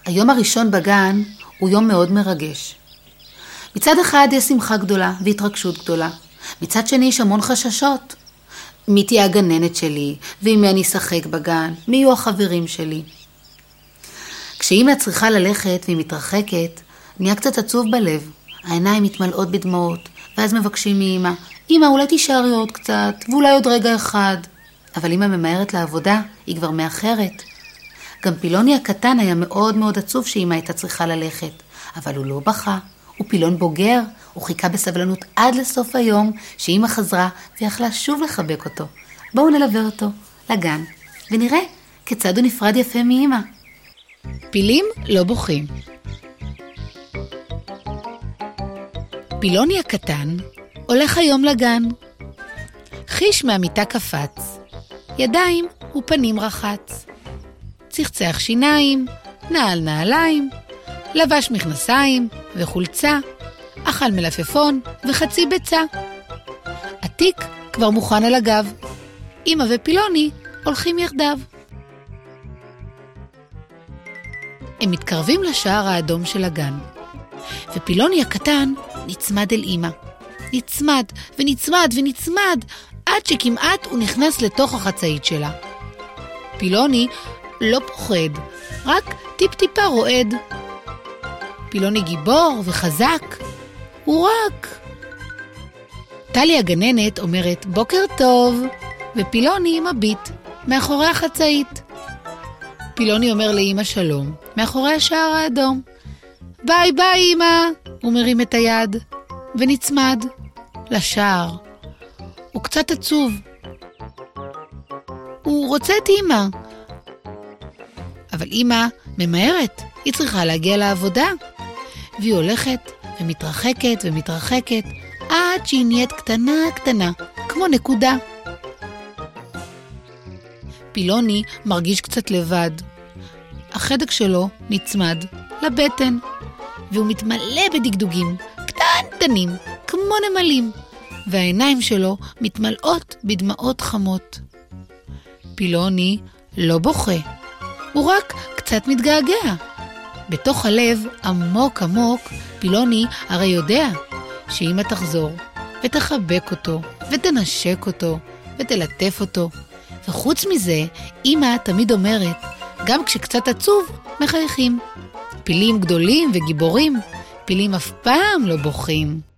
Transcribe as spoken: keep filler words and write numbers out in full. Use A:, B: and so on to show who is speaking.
A: היום הראשון בגן הוא יום מאוד מרגש. מצד אחד יש שמחה גדולה והתרגשות גדולה. מצד שני יש המון חששות. מי תהיה הגננת שלי, ועם מי אני אשחק בגן, מי יהיו החברים שלי. כשאמא צריכה ללכת והיא מתרחקת, נהיה קצת עצוב בלב. העיניים מתמלאות בדמעות, ואז מבקשים מאמא, אמא אולי תישארי עוד קצת, ואולי עוד רגע אחד. אבל אמא ממהרת לעבודה, היא כבר מאחרת. גם פילוני הקטן היה מאוד מאוד עצוב שאמא הייתה צריכה ללכת, אבל הוא לא בכה. הוא פילון בוגר, הוא חיכה בסבלנות עד לסוף היום שאמא חזרה ויכלה שוב לחבק אותו. בואו נלווה אותו לגן, ונראה כיצד הוא נפרד יפה מאמא.
B: פילים לא בוכים. פילוני הקטן הולך היום לגן. חיש מהמיטה קפץ, ידיים ופנים רחץ. צחצח שיניים, נעל נעליים, לבש מכנסיים וחולצה, אכל מלפפון וחצי ביצה. התיק כבר מוכן על הגב. אמא ופילוני הולכים יחדיו. הם מתקרבים לשער האדום של הגן, ופילוני הקטן נצמד אל אמא. נצמד ונצמד ונצמד, עד שכמעט הוא נכנס לתוך החצאית שלה. פילוני לא פוחד, רק טיפ-טיפה רועד. פילוני גיבור וחזק, הוא רק. טלי הגננת אומרת בוקר טוב, ופילוני מביט מאחורי החצאית. פילוני אומר לאמא שלום מאחורי השער האדום. ביי ביי אמא, הוא מרים את היד ונצמד לשער. הוא קצת עצוב, הוא רוצה את אמא, אבל אמא ממהרת, היא צריכה להגיע לעבודה, והיא הולכת ומתרחקת ומתרחקת עד שהיא נהיית קטנה קטנה כמו נקודה. פילוני מרגיש קצת לבד. החדק שלו נצמד לבטן, והוא מתמלא בדגדוגים קטנטנים כמו נמלים, והעיניים שלו מתמלאות בדמעות חמות. פילוני לא בוכה, הוא רק קצת מתגעגע. בתוך הלב עמוק עמוק פילוני הרי יודע שאמא תחזור ותחבק אותו ותנשק אותו ותלטף אותו. וחוץ מזה אמא תמיד אומרת, גם כשקצת עצוב מחייכים. פילים גדולים וגיבורים, פילים אף פעם לא בוכים.